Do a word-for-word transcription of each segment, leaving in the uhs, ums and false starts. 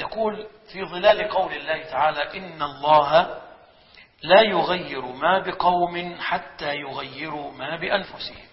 يقول في ظلال قول الله تعالى إن الله لا يغير ما بقوم حتى يغيروا ما بأنفسهم.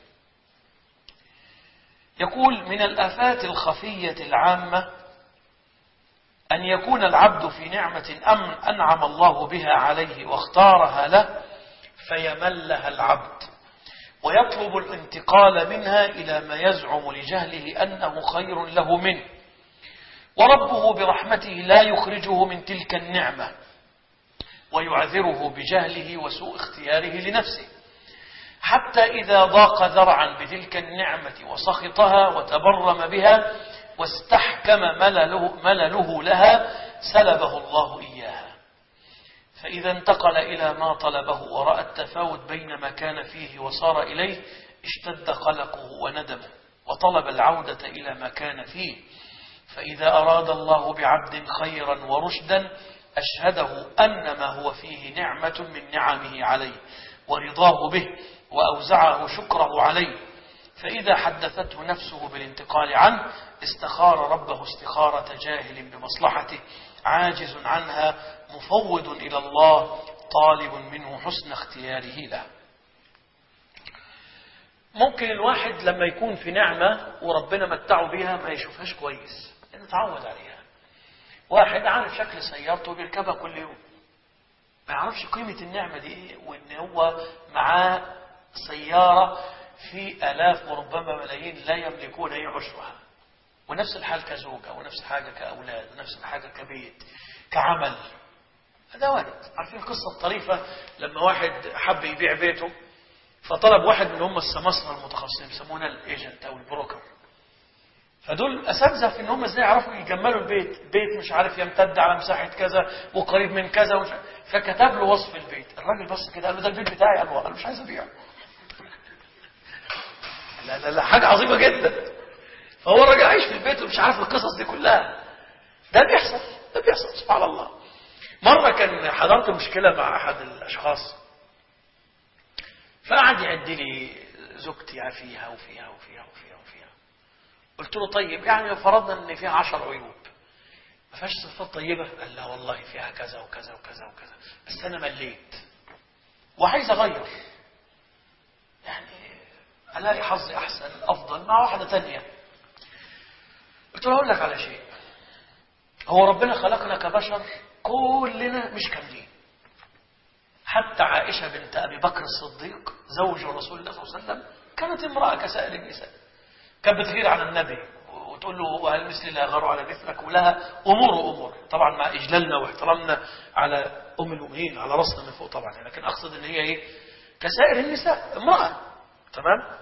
يقول من الآفات الخفية العامة أن يكون العبد في نعمة أمن أنعم الله بها عليه واختارها له فيملها العبد ويطلب الانتقال منها إلى ما يزعم لجهله أنه خير له منه، وربه برحمته لا يخرجه من تلك النعمة ويعذره بجهله وسوء اختياره لنفسه، حتى إذا ضاق ذرعا بتلك النعمة وسخطها وتبرم بها واستحكم ملله, ملله لها سلبه الله إياها. فإذا انتقل إلى ما طلبه ورأى التفاوت بين ما كان فيه وصار إليه اشتد قلقه وندمه وطلب العودة إلى ما كان فيه. فإذا أراد الله بعبد خيرا ورشدا أشهده أن ما هو فيه نعمة من نعمه عليه ورضاه به وأوزعه شكره عليه، فإذا حدثته نفسه بالانتقال عنه استخار ربه استخارة جاهل بمصلحته عاجز عنها مفوض إلى الله طالب منه حسن اختياره له. ممكن الواحد لما يكون في نعمة وربنا متعه بها ما يشوفهاش كويس لأنه تعود عليها. واحد عارف شكل سيارته بيركبها كل يوم ما يعرفش قيمة النعمة دي ايه، وان هو معاه سيارة في آلاف وربما ملايين لا يملكون أي عشرها. ونفس الحال كزوجة ونفس الحاجة كأولاد ونفس الحاجة كبيت كعمل. هذا وارد. عارفين القصة الطريفة لما واحد حب يبيع بيته فطلب واحد من هم السمسرة المتخصصين يسمونه الايجنت او البروكر، فدول اساتذه في ان هم ازاي يعرفوا يجملوا البيت، بيت مش عارف يمتد على مساحه كذا وقريب من كذا ومش عارف. فكتب له وصف البيت. الراجل بص كده قال له ده البيت بتاعي. قال له انا مش عايز ابيعه. لا لا لا حاجه عظيمه جدا. فهو الراجل عايش في البيت ومش عارف القصص دي كلها. ده بيحصل ده بيحصل سبحان الله. مره كان حضرت مشكله مع احد الاشخاص فقعد يعد لي زوجتي فيها وفيها وفيها وفيها وفيها. قلت له طيب يعني لو فرضنا ان فيها عشر عيوب ما فيهاش صفات طيبه؟ قال لا والله فيها كذا وكذا وكذا وكذا بس انا مليت وعايز اغير، يعني الاقي حظي احسن افضل مع واحده ثانيه. قلت له اقول لك على شيء، هو ربنا خلقنا كبشر كلنا مش كاملين. حتى عائشة بنت أبي بكر الصديق زوج رسول الله صلى الله عليه وسلم كانت امرأة كسائر النساء، كانت بتغير على النبي وتقول له وهل مثلي لا أغار على مثلك، ولها أمور وأمور طبعا مع إجلالنا واحترامنا على أم المؤمنين على رأسنا من فوق طبعا، لكن أقصد أن هي إيه كسائر النساء امرأة. تمام.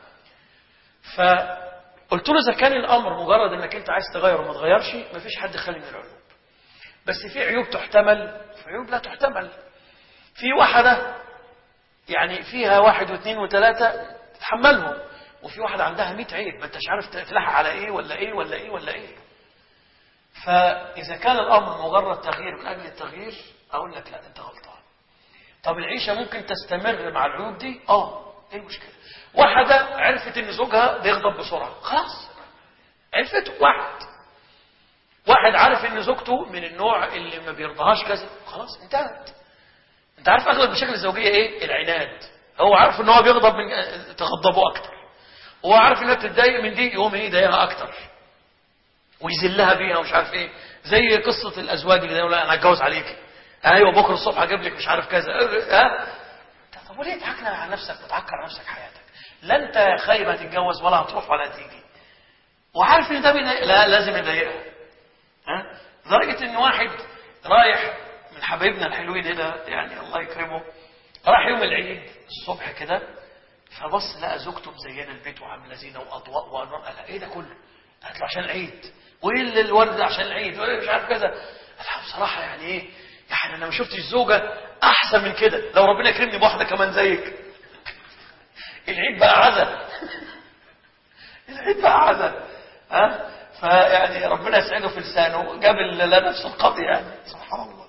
فقلت له إذا كان الأمر مجرد أنك أنت عايز تغير وما تغيرش ما فيش حد خالي من العيوب، بس في عيوب تحتمل في عيوب لا تحتمل. في واحدة يعني فيها واحد واثنين وثلاثة تتحملهم، وفي واحدة عندها مئة عيب ما انتش عارف تلحق على ايه ولا ايه ولا ايه ولا ايه. فإذا كان الأمر مجرد تغيير من أجل التغيير أقول لك لا انت غلطان. طب العيشة ممكن تستمر مع العيوب دي؟ اه ايه المشكلة؟ واحدة عرفت ان زوجها بيغضب بسرعة خلاص عرفته. واحد واحد عارف ان زوجته من النوع اللي ما بيرضاهاش كذا خلاص انتهت. انت عارف اغلب المشاكل الزوجيه ايه؟ العناد. هو عارف ان هو بيغضب من تغضبه اكتر، هو عارف انها بتتضايق من دي يقوم ايه يضايقها اكتر ويذلها بيها ومش عارف ايه. زي قصه الازواج اللي يقول انا هتجوز عليك، ايوه بكره الصبح هجيب لك مش عارف كذا. ها طب وليه تعكر على نفسك وتعكر على نفسك حياتك؟ لا انت يا خايب هتتجوز ولا هتروح ولا هتيجي، وعارف ان ده بيضايق. لا لازم يضايقها. ها لدرجه ان واحد رايح من حبايبنا الحلوين هنا يعني الله يكرمه راح يوم العيد الصبح كده فبص لقى زوجته مزينه البيت وعامله زينه واضواء وانوار. قال ايه ده كله؟ قالت له عشان العيد. وايه الورد عشان العيد وايه مش عارف كذا. قال بصراحه يعني ايه يعني انا ما شفتش زوجه احسن من كده، لو ربنا يكرمني بواحده كمان زيك. العيد بقى عزا العيد بقى عزا. ها فيعني ربنا يسعده في لسانه جاب لا نفس القضيه يعني سبحان الله.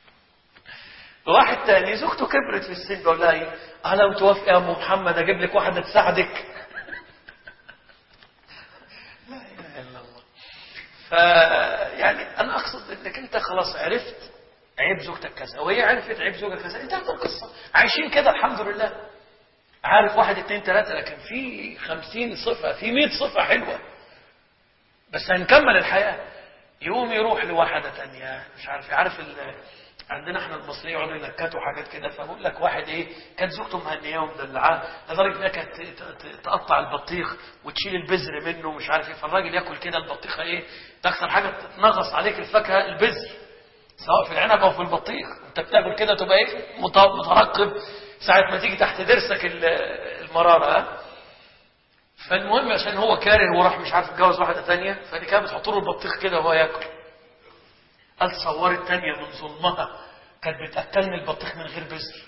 واحد تاني زوجته كبرت في السن بقول لها ايه اه لو توافق يا ام محمد اجيب لك واحده تساعدك. لا اله الا الله. ف يعني انا اقصد انك انت خلاص عرفت عيب زوجتك كذا وهي عرفت عيب زوجك كذا، انتهت القصه، عايشين كده الحمد لله. عارف واحد اتنين تلاته، لكن في خمسين صفه، في مئة صفه حلوه، بس هنكمل الحياه. يقوم يروح لواحده تانية مش عارف، عارف عندنا احنا المصريين يقعدوا ينكتوا حاجات كده، فبقول لك واحد ايه كانت زوجته مهنيه ومدلعاه لدرجه انها كانت تقطع البطيخ وتشيل البذر منه مش عارف ايه، فالراجل ياكل كده البطيخه ايه، ده اكثر حاجه تنغص عليك الفاكهه البذر، سواء في العنب او في البطيخ، انت بتاكل كده تبقى ايه مترقب ساعه ما تيجي تحت ضرسك المراره. فالمهم عشان هو كاره وراح مش عارف يتجوز واحده ثانيه، فدي كانت بتحط له البطيخ كده وهو ياكل. قال صورت تانية من ظلمها كانت بتأكلني البطيخ من غير بذر.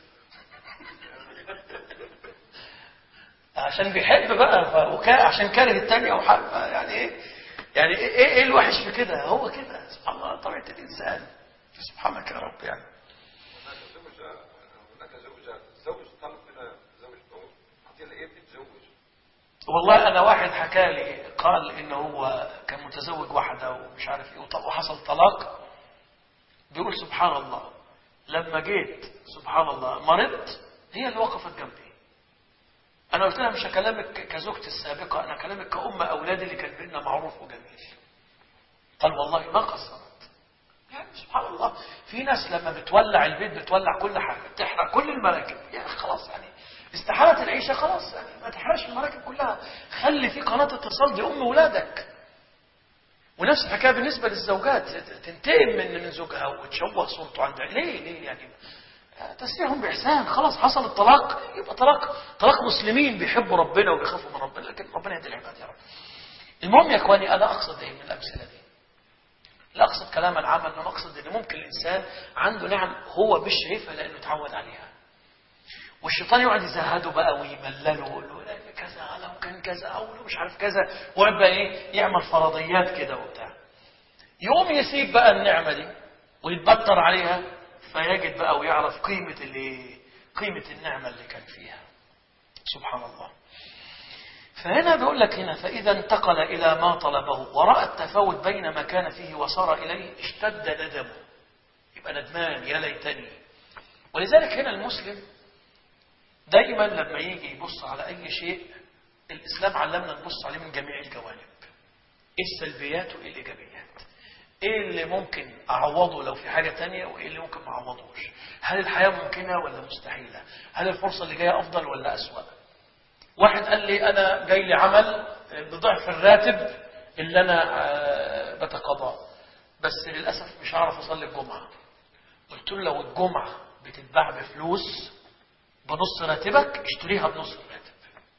عشان بيحب بقى وكا عشان كاره التانية وحب يعني ايه يعني ايه ايه الوحش في كده؟ هو كده سبحان الله طبيعة الإنسان. سبحانك يا رب. يعني هناك زوجة هناك زوجة زوج طلب منها زوجته حتى ايه بتتزوج. والله أنا واحد حكى لي قال إنه هو كان متزوج واحدة ومش عارف إيه وحصل طلاق. بيقول سبحان الله لما جيت سبحان الله مرضت هي اللي وقفت جنبي. أنا قلت لها مش هكلمك كزوجتي السابقة، أنا هكلمك كأم أولادي اللي كان بيننا معروف وجميل. قال والله ما قصرت. يعني سبحان الله في ناس لما بتولع البيت بتولع كل حاجة، تحرق كل المراكب. يعني خلاص يعني استحالت العيشة خلاص، يعني ما تحرقش المراكب كلها، خلي في قناة اتصال دي أم أولادك. ونفس الحكايه بالنسبه للزوجات، تنتقم من من زوجها وتشوه صورته عندها. ليه ليه يعني تسريحهم باحسان، خلاص حصل الطلاق يبقى طلاق طلاق مسلمين بيحبوا ربنا وبيخافوا من ربنا، لكن ربنا يهدي العباد يا رب. المهم يا اخواني انا اقصد ايه من الامثله دي؟ لا اقصد كلاما عاما، انما اقصد ان ممكن الانسان عنده نعم هو مش شايفها لانه اتعود عليها، والشيطان يقعد يزهده بقى ويملله ويقول له كذا لو كان كذا او لو مش عارف كذا، ويبقى ايه يعمل فرضيات كده وبتاع. يقوم يسيب بقى النعمه دي ويتبطر عليها، فيجد بقى ويعرف قيمه اللي قيمه النعمه اللي كان فيها. سبحان الله. فهنا بيقول لك هنا فاذا انتقل الى ما طلبه وراى التفاوت بين ما كان فيه وصار اليه اشتد ندمه، يبقى ندمان يا ليتني. ولذلك هنا المسلم دائما لما يجي يبص على أي شيء الإسلام علمنا نبص عليه من جميع الجوانب. إيه السلبيات وإيه الإيجابيات، إيه اللي ممكن أعوضه لو في حاجة تانية وإيه اللي ممكن ما أعوضوش، هل الحياة ممكنة ولا مستحيلة، هل الفرصة اللي جاية أفضل ولا أسوأ. واحد قال لي أنا جاي لي عمل بضعف الراتب اللي أنا بتقاضاه، بس للأسف مش هعرف أصلي الجمعة. قلت له لو الجمعة بتتباع بفلوس بنص راتبك اشتريها بنص الراتب،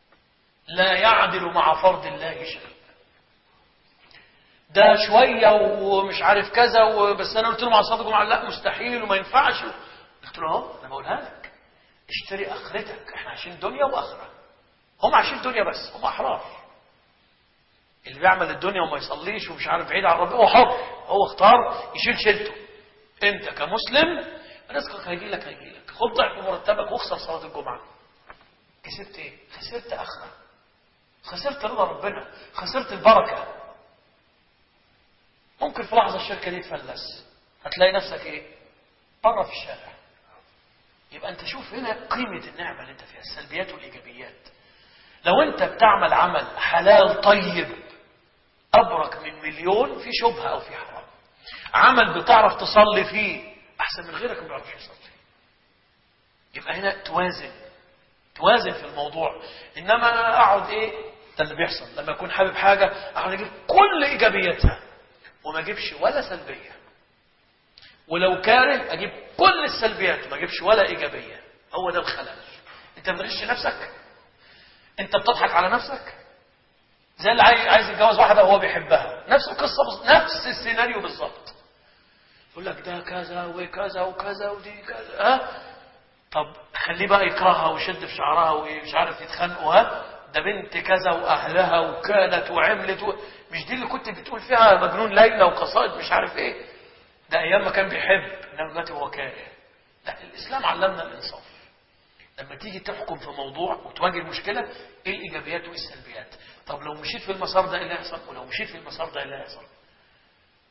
لا يعدل مع فرض الله شيء. ده شوية ومش عارف كذا وبس انا قلت له مع صلاة الجمعة لا مستحيل وما ينفعش. قلت له اهو انا بقولها لك اشتري اخرتك، احنا عايشين دنيا واخرة. هم عايشين دنيا بس هم احرار. اللي بيعمل الدنيا وما يصليش ومش عارف بعيد عن ربنا هو حر، هو اختار يشيل شيلته. انت كمسلم رزقك هيجي لك هيجي لك، خد ضعف مرتبك واخسر صلاة الجمعة. كسبت ايه؟ خسرت اخرة، خسرت رضا ربنا، خسرت البركة. ممكن في لحظة الشركة دي تفلس هتلاقي نفسك ايه؟ بره في الشارع. يبقى انت شوف هنا قيمة النعمة اللي انت فيها، السلبيات والايجابيات. لو انت بتعمل عمل حلال طيب ابرك من مليون في شبهة او في حرام. عمل بتعرف تصلي فيه احسن من غيرك ما بيعرفش يصلي. يبقى هنا توازن توازن في الموضوع. انما اقعد ايه ده اللي بيحصل لما اكون حابب حاجه اقعد اجيب كل ايجابياتها وما اجيبش ولا سلبيه، ولو كاره اجيب كل السلبيات وما اجيبش ولا ايجابيه. هو ده الخلل. انت بتغش نفسك، انت بتضحك على نفسك. زي اللي عايز عايز يتجوز واحده وهو بيحبها، نفس القصه نفس السيناريو بالظبط. يقول لك ده كذا وكذا وكذا ودي كذا ها، طب خليه بقى يكرهها ويشد في شعرها ومش عارف يتخانقوا. ها ده بنت كذا واهلها وكانت وعملت و... مش دي اللي كنت بتقول فيها مجنون ليلى وقصائد مش عارف ايه. ده ايام ما كان بيحب، انما دلوقتي هو كاره. لا الاسلام علمنا الانصاف. لما تيجي تحكم في موضوع وتواجه المشكله ايه الايجابيات وايه السلبيات. طب لو مشيت في المسار ده ايه اللي هيحصل، ولو مشيت في المسار ده ايه اللي هيحصل.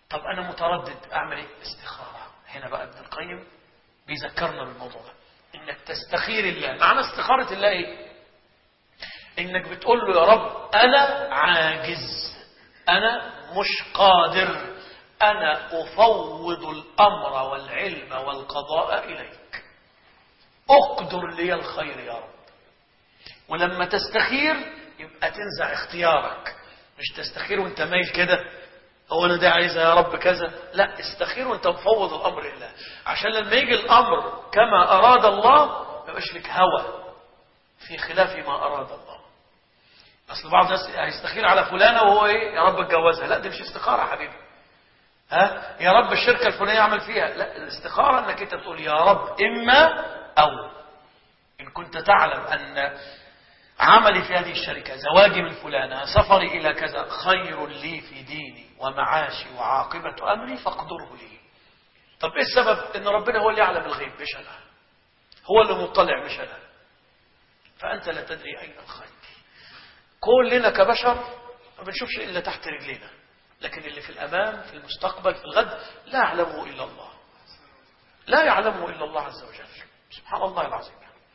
طب أنا متردد أعمل إيه؟ استخارة. هنا بقى ابن القيم بيذكرنا بالموضوع ده، إنك تستخير الله. معنى استخارة الله إيه؟ إنك بتقول له يا رب أنا عاجز، أنا مش قادر، أنا أفوض الأمر والعلم والقضاء إليك، أقدر لي الخير يا رب. ولما تستخير يبقى تنزع اختيارك، مش تستخير وانت مايل كده، هو أنا ده عايزة يا رب كذا، لا، استخير وانت مفوض الأمر لله، عشان لما يجي الأمر كما أراد الله ما يبقاش لك هوى في خلاف ما أراد الله. أصل بعض الناس هيستخير على فلانة وهو إيه؟ يا رب اتجوزها. لا، دي مش استخارة يا حبيبي. ها؟ يا رب الشركة الفلانية أعمل فيها. لا، الاستخارة أنك أنت تقول يا رب إما أو. إن كنت تعلم أن عملي في هذه الشركة، زواجي من فلانة، سفري إلى كذا، خير لي في ديني ومعاشي وعاقبة أمري فاقدره لي. طب إيه السبب؟ إن ربنا هو اللي يعلم الغيب مش أنا، هو اللي مطلع مش أنا، فأنت لا تدري أين الخير. كلنا كبشر ما بنشوفش إلا تحت رجلينا، لكن اللي في الأمام في المستقبل في الغد لا يعلمه إلا الله، لا يعلمه إلا الله عز وجل. سبحان الله العظيم.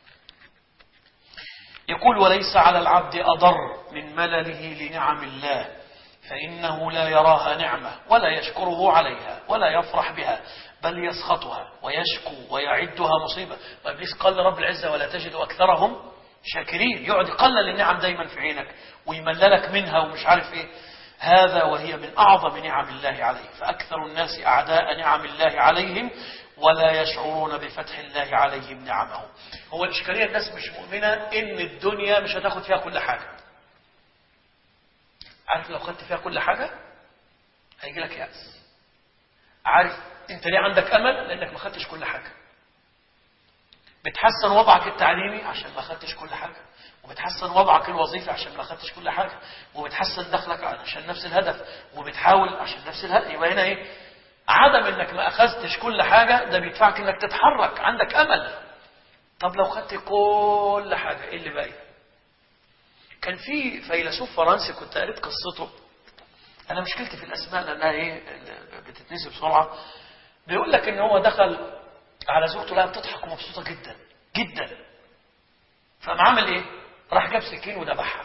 يقول وليس على العبد أضر من ملله لنعم الله، فإنه لا يراها نعمة ولا يشكره عليها ولا يفرح بها، بل يسخطها ويشكو ويعدها مصيبة. وإبليس قال لرب العزة ولا تجد أكثرهم شاكرين، يقعد يقلل النعم دايما في عينك ويمللك منها ومش عارف ايه. هذا وهي من أعظم نعم الله عليه، فأكثر الناس أعداء نعم الله عليهم ولا يشعرون بفتح الله عليهم نعمه. هو الإشكالية الناس مش مؤمنة إن الدنيا مش هتاخد فيها كل حاجة. عارف لو خدت فيها كل حاجة هيجي لك يأس. عارف انت ليه عندك أمل؟ لأنك ما خدتش كل حاجة. بتحسن وضعك التعليمي عشان ما خدتش كل حاجة، وبتحسن وضعك الوظيفي عشان ما خدتش كل حاجة، وبتحسن دخلك عشان نفس الهدف، وبتحاول عشان نفس الهدف. يبقى هنا ايه؟ عدم انك ما اخذتش كل حاجة ده بيدفعك انك تتحرك، عندك امل. طب لو خدت كل حاجة ايه اللي باقي؟ كان في فيلسوف فرنسي كنت قريت قصته، انا مشكلتي في الاسماء لانها ايه بتتنسي بسرعة. بيقول لك ان هو دخل على زوجته لها بتضحك ومبسوطة جدا جدا، فقام عمل ايه؟ راح جاب سكين وذبحها،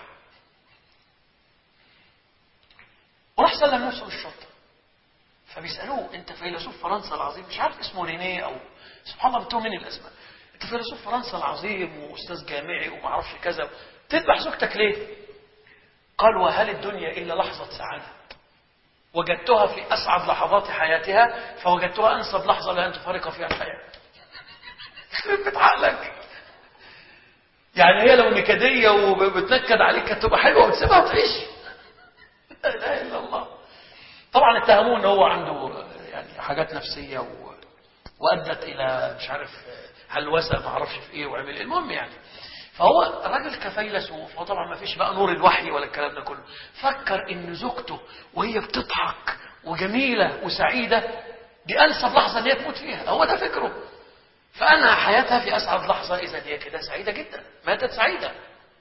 وراح سلم نفسه للشرطة. فبيسألوه انت فيلسوف فرنسا العظيم، مش عارف اسمه رينيه او سبحان الله بتوه من الاسماء، انت فيلسوف فرنسا العظيم واستاذ جامعي وما اعرفش كذا، تذبح زوجتك ليه؟ قال وهل الدنيا الا لحظة سعادة وجدتها في اسعد لحظات حياتها، فوجدتها انسب لحظة لها ان تفارق فيها الحياة. يخرب عقلك. يعني هي لو نكدية وبتنكد عليك كانت تبقى حلوة وتسيبها وتعيش. لا اله الا الله. طبعا اتهموه ان هو عنده يعني حاجات نفسية و... وادت الى مش عارف هلوسة ما اعرفش في ايه وعمل ايه. المهم يعني فهو راجل كفيلسوف، وطبعا ما فيش بقى نور الوحي ولا الكلام ده كله، فكر ان زوجته وهي بتضحك وجميلة وسعيدة دي انسب لحظة ان هي تموت فيها، هو ده فكره. فأنا حياتها في أسعد لحظة إذا هي كده سعيدة جدا، ماتت سعيدة.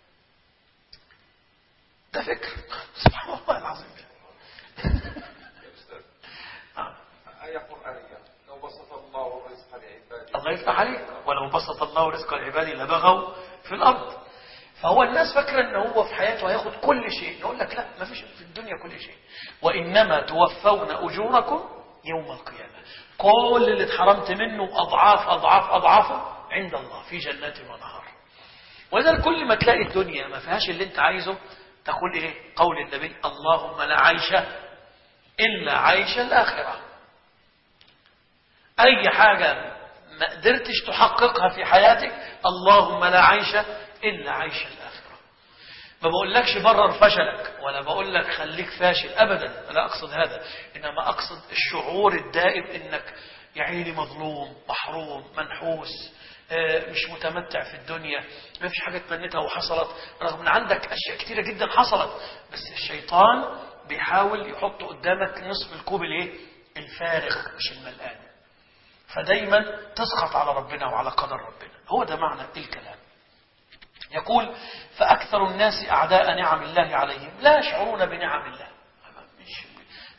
ده فكر سبحان الله العظيم. آية قرآنية لو بسط الله رزق لعباده، الله يفتح عليك، ولو بسط الله رزق العباد لبغوا في الأرض. فهو الناس فاكرة ان هو في حياته هياخد كل شيء، نقول لك لا، ما فيش في الدنيا كل شيء، وإنما توفون أجوركم يوم القيامة. كل اللي اتحرمت منه أضعاف أضعاف أضعافه عند الله في جنات ونهار. وإذا كل ما تلاقي الدنيا ما فيهاش اللي انت عايزه تقول ايه؟ قول النبي اللهم لا عيش إلا عيش الآخرة. أي حاجة ما قدرتش تحققها في حياتك اللهم لا عيش إلا عيش الآخرة. ما بقولكش برر فشلك ولا بقول لك خليك فاشل أبدا، لا أقصد هذا، إنما أقصد الشعور الدائم إنك يعيني مظلوم محروم منحوس مش متمتع في الدنيا، ما فيش حاجة تمنيتها وحصلت، رغم أن عندك أشياء كتيرة جدا حصلت، بس الشيطان بيحاول يحط قدامك نصف الكوب الايه الفارغ مش الملآن، فدايما تسخط على ربنا وعلى قدر ربنا. هو ده معنى الكلام. يقول فأكثر الناس أعداء نعم الله عليهم لا يشعرون بنعم الله. مش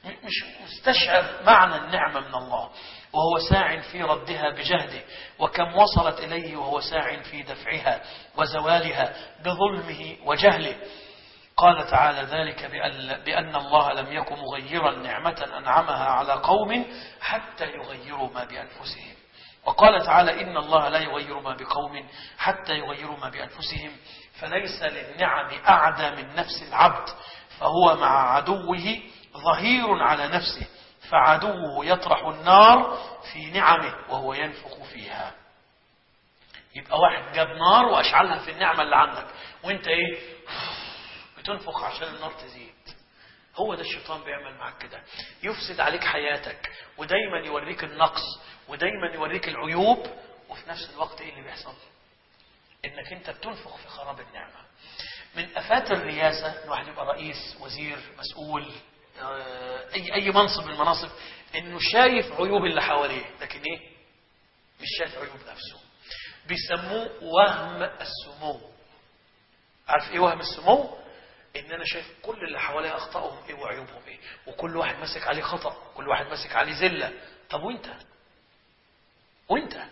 مش مستشعر معنى النعمة من الله، وهو ساع في ردها بجهده، وكم وصلت إليه وهو ساع في دفعها وزوالها بظلمه وجهله. قال تعالى ذلك بأن, بأن الله لم يكن مغيرا نعمة أنعمها على قوم حتى يغيروا ما بأنفسهم. وقال تعالى إن الله لا يغير ما بقوم حتى يغيروا ما بأنفسهم. فليس للنعم أعدى من نفس العبد، فهو مع عدوه ظهير على نفسه، فعدوه يطرح النار في نعمه وهو ينفخ فيها. يبقى واحد جاب نار وأشعلها في النعمة اللي عندك، وانت ايه بتنفخ عشان النار تزيد. هو ده الشيطان بيعمل معك كده، يفسد عليك حياتك، ودايما يوريك النقص، ودايما يوريك العيوب، وفي نفس الوقت ايه اللي بيحصل؟ انك انت بتنفخ في خراب النعمة. من افات الرياسة ان واحد يبقى رئيس، وزير، مسؤول، اي اي منصب من المناصب، انه شايف عيوب اللي حواليه، لكن ايه مش شايف عيوب نفسه. بيسموه وهم السمو. عارف ايه وهم السمو؟ ان انا شايف كل اللي حواليه اخطائهم ايه وعيوبهم ايه، وكل واحد ماسك عليه خطأ، كل واحد ماسك عليه زلة. طب وانت وانت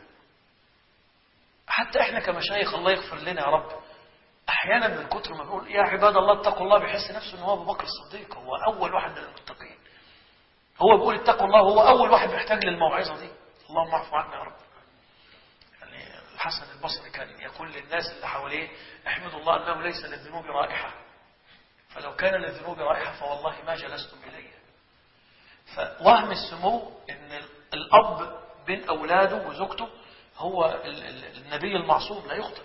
حتى احنا كمشايخ الله يغفر لنا يا رب، احيانا من كتر ما بنقول يا عباد الله اتقوا الله، بيحس نفسه ان هو ابو بكر الصديق، هو اول واحد من المتقين، هو بيقول اتقوا الله، هو اول واحد محتاج للموعظه دي. اللهم اعف عنا يا رب. يعني الحسن البصري كان يقول للناس اللي حواليه احمدوا الله انه ليس للذنوب رائحه، فلو كان للذنوب رائحه فوالله ما جلستم الي. فوهم السمو ان الاب بين اولاده وزوجته هو النبي المعصوم لا يخطئ.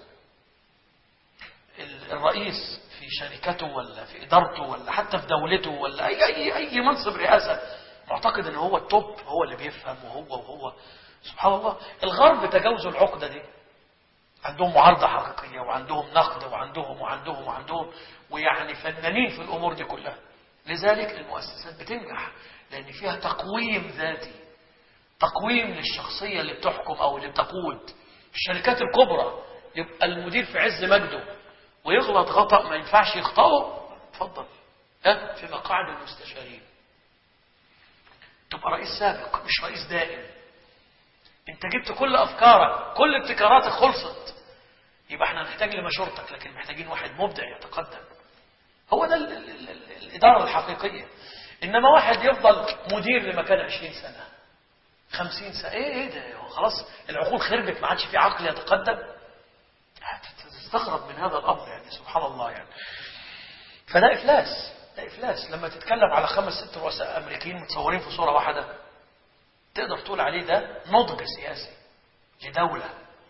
الرئيس في شركته ولا في إدارته ولا حتى في دولته ولا أي, أي, أي منصب رئاسة معتقد أنه هو التوب، هو اللي بيفهم، وهو وهو سبحان الله. الغرب تجاوزوا العقدة دي، عندهم معارضة حقيقية، وعندهم نقد، وعندهم وعندهم وعندهم ويعني فنانين في الأمور دي كلها. لذلك المؤسسات بتنجح لأن فيها تقويم ذاتي، تقويم للشخصية اللي بتحكم أو اللي بتقود. الشركات الكبرى يبقى المدير في عز مجده ويغلط غلط ما ينفعش يخطئه، اتفضل ها في مقاعد المستشارين، تبقى رئيس سابق مش رئيس دائم. انت جبت كل افكارك، كل ابتكاراتك خلصت، يبقى احنا نحتاج لمشورتك، لكن محتاجين واحد مبدع يتقدم. هو ده ال ال ال ال الاداره الحقيقيه. انما واحد يفضل مدير لمكان عشرين سنه خمسين سنه، ايه ايه ده، خلاص العقول خربت، ما عادش في عقل يتقدم. تستغرب من هذا الامر يعني سبحان الله يعني. فده افلاس، ده افلاس. لما تتكلم على خمس ست رؤساء امريكيين متصورين في صوره واحده، تقدر تقول عليه ده نضج سياسي لدوله.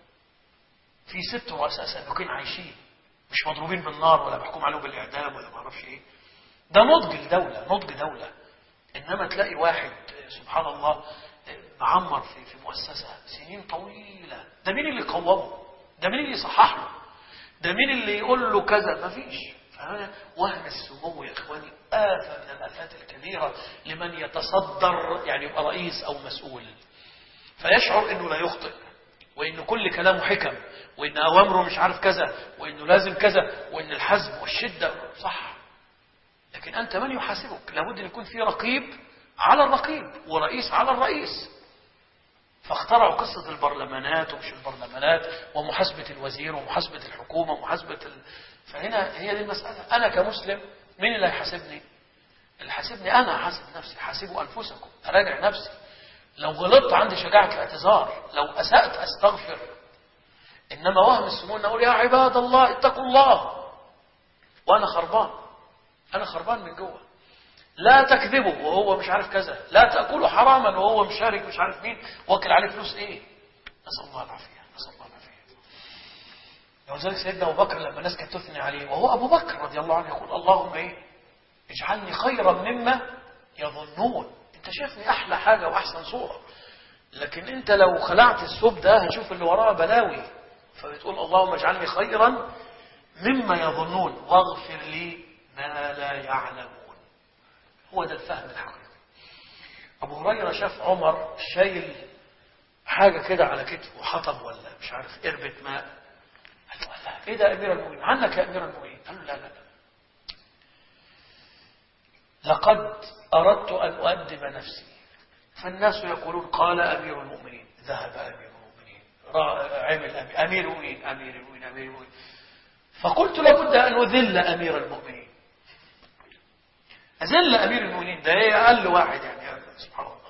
في ست رؤساء سابقين عايشين مش مضروبين بالنار ولا محكوم عليهم بالاعدام ولا ما اعرفش ايه، ده نضج الدوله، نضج دوله. انما تلاقي واحد سبحان الله معمر في في مؤسسه سنين طويله، ده مين اللي يقومه؟ ده مين اللي يصحح له؟ ده مين اللي يقول له كذا؟ مفيش. فهذا وهم السمو يا اخواني آفة من الآفات الكبيرة لمن يتصدر يعني يبقى رئيس او مسؤول، فيشعر انه لا يخطئ، وان كل كلامه حكم، وان اوامره مش عارف كذا، وانه لازم كذا، وان الحزم والشدة صح. لكن انت من يحاسبك؟ لابد ان يكون في رقيب على الرقيب ورئيس على الرئيس. فاخترعوا قصة البرلمانات ومش البرلمانات، ومحاسبة الوزير ومحاسبة الحكومة ومحاسبة ال... فهنا هي دي المسألة. أنا كمسلم مين اللي هيحاسبني؟ اللي حاسبني أنا، حاسب نفسي، حاسبوا أنفسكم، أراجع نفسي. لو غلطت عندي شجاعة الاعتذار، لو أسأت أستغفر. إنما وهم السمو أقول يا عباد الله اتقوا الله وأنا خربان، أنا خربان من جوه. لا تكذبوا وهو مش عارف كذا، لا تأكلوا حراما وهو مشارك مش عارف مين، واكل عليه فلوس ايه. نسأل الله العافية، نسأل الله العافية. ولذلك سيدنا أبو بكر لما الناس كانت تثني عليه، وهو أبو بكر رضي الله عنه، يقول اللهم ايه اجعلني خيرا مما يظنون. انت شايفني أحلى حاجة وأحسن صورة، لكن انت لو خلعت الثوب ده هتشوف اللي وراه بلاوي. فبتقول اللهم اجعلني خيرا مما يظنون واغفر لي ما لا يعلمون. هو ده الفهم الحقيقي. أبو هريرة شاف عمر شايل حاجة كده على كتفه، حطب ولا مش عارف قربة ماء، قال له لا ايه ده أمير المؤمنين، عنك يا أمير المؤمنين؟ قال له لا لا لا، لقد أردت أن أؤدب نفسي، فالناس يقولون قال أمير المؤمنين، ذهب أمير المؤمنين، عمل أمير المؤمنين أمير المؤمنين أمير المؤمنين، فقلت لابد أن أذل أمير المؤمنين. أذل أمير المؤمنين ده إيه؟ أقل واحد يعني. سبحان الله.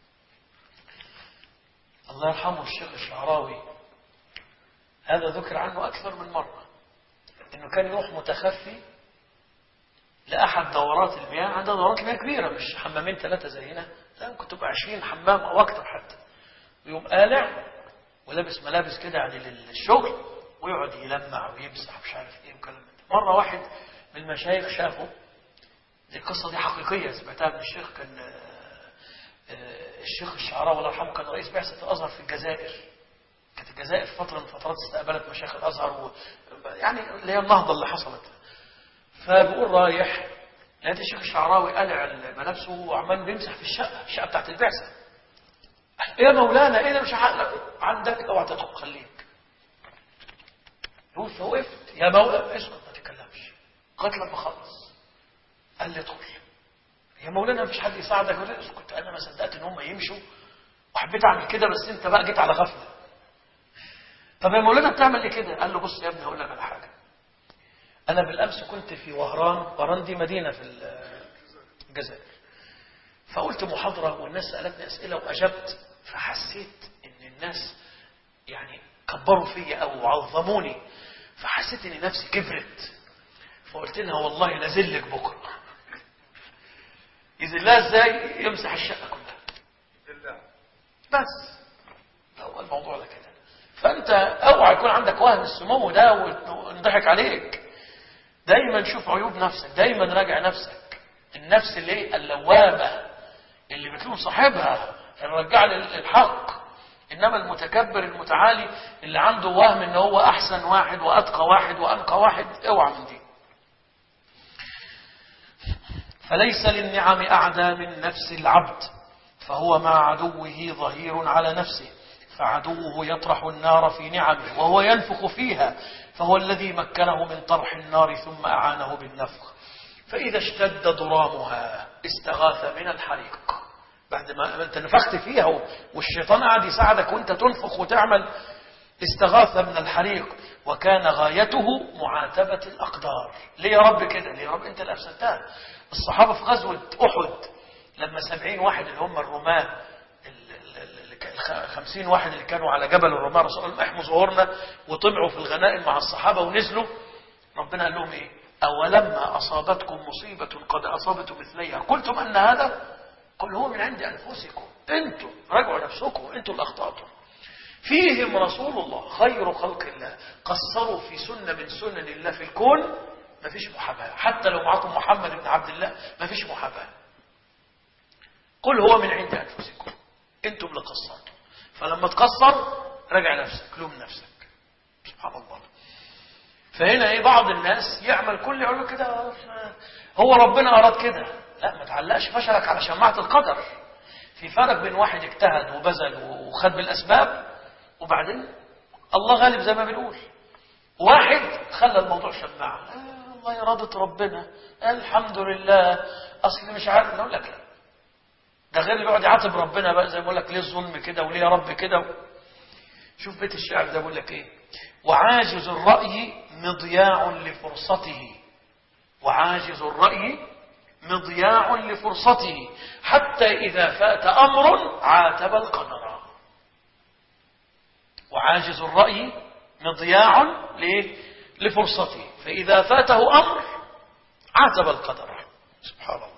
الله يرحمه الشيخ الشعراوي، هذا ذكر عنه أكثر من مرة، إنه كان يروح متخفي لأحد دورات المياه. عنده دورات مياه كبيرة، مش حمامين ثلاثة زي هنا، لا ممكن تبقى عشرين حمام أو أكثر حتى. ويوم قالع ولابس ملابس كده يعني للشغل، ويقعد يلمع ويمسح مش عارف إيه وكلام. مرة واحد من المشايخ شافه، دي القصة دي حقيقية سمعتها من الشيخ، كان الشيخ الشعراوي الله يرحمه كان رئيس بعثة الأزهر في الجزائر. كانت الجزائر في فترة من فترات استقبلت مشايخ الأزهر و... يعني اللي هي النهضة اللي حصلت. فبقول رايح لقيت الشيخ الشعراوي قلع ملابسه وعمال بيمسح في الشقة الشقة بتاعت البعثة. ايه يا مولانا ايه ده؟ مش حق عندك، اوعى تدخل خليك. فوقفت يا مولانا اسكت ما تتكلمش لغايه لما خلص. قال لي ادخل. يا مولانا مفيش حد يساعدك. قلت له اسكت، انا ما صدقت ان هم يمشوا وحبيت اعمل كده، بس انت بقى جيت على غفله. طب يا مولانا بتعمل ايه كده؟ قال له بص يا ابني هقول لك على حاجه. انا بالامس كنت في وهران، وهران دي مدينه في الجزائر، فقلت محاضره والناس سالتني اسئله واجبت، فحسيت ان الناس يعني كبروا فيا او عظموني، فحسيت ان نفسي كبرت. فقلت لها والله لازلك بكره. يذلها ازاي؟ يمسح الشقه كلها بس. هو الموضوع ده كده. فانت اوعى يكون عندك وهم السمو ده ونضحك عليك. دايما شوف عيوب نفسك، دايما راجع نفسك. النفس اللي هي اللوامه اللي بتلوم صاحبها نرجع للحق. انما المتكبر المتعالي اللي عنده وهم ان هو احسن واحد واتقى واحد وانقى واحد، اوعى من دي. فليس للنعم اعدى من نفس العبد، فهو مع عدوه ظهير على نفسه، فعدوه يطرح النار في نعمه وهو ينفخ فيها، فهو الذي مكنه من طرح النار ثم اعانه بالنفخ. فاذا اشتد ضرامها استغاث من الحريق. بعد ما انت نفخت فيها والشيطان قاعد يساعدك وانت تنفخ وتعمل، استغاث من الحريق، وكان غايته معاتبة الأقدار. ليه يا رب كده؟ ليه يا رب انت اللي أفسدتها؟ الصحابة في غزوة أحد لما سبعين واحد اللي هم الرماة، خمسين واحد اللي كانوا على جبل الرماة، رسول الله احموا ظهورنا، وطمعوا في الغنائم مع الصحابة ونزلوا، ربنا قال لهم ايه؟ أولما أصابتكم مصيبة قد أصابتم مثليها قلتم أن هذا؟ قل هو من عند أنفسكم، انتم راجعوا نفسكم، انتم اللي أخطأتم. فيهم رسول الله خير خلق الله، قصروا في سنة من سنن الله في الكون، ما فيش محاباة. حتى لو معكم محمد بن عبد الله ما فيش محاباة. قل هو من عند أنفسكم، انتم اللي قصرتم. فلما تقصر راجع نفسك، لوم نفسك. سبحان الله. فهنا ايه؟ بعض الناس يعمل كل يقول كده هو ربنا أراد كده. لا، ما تعلقش فشلك على شماعة القدر. في فرق بين واحد اجتهد وبذل وخد بالأسباب، وبعدين الله غالب زي ما بنقول. واحد خلى الموضوع شماعة، آه الله إرادة ربنا، الحمد لله، أصل مش عارف. نقول لك لا، ده غير اللي يقعد يعاتب ربنا بقى زي ما بقول لك ليه الظلم كده وليه يا رب كده. شوف بيت الشعر ده بقول لك ايه: وعاجز الرأي مضياع لفرصته، وعاجز الرأي مضياع لفرصته، حتى إذا فات أمر عاتب القدر. وعاجز الرأي مضياع لفرصته، فإذا فاته أمر عاتب القدر. سبحان الله.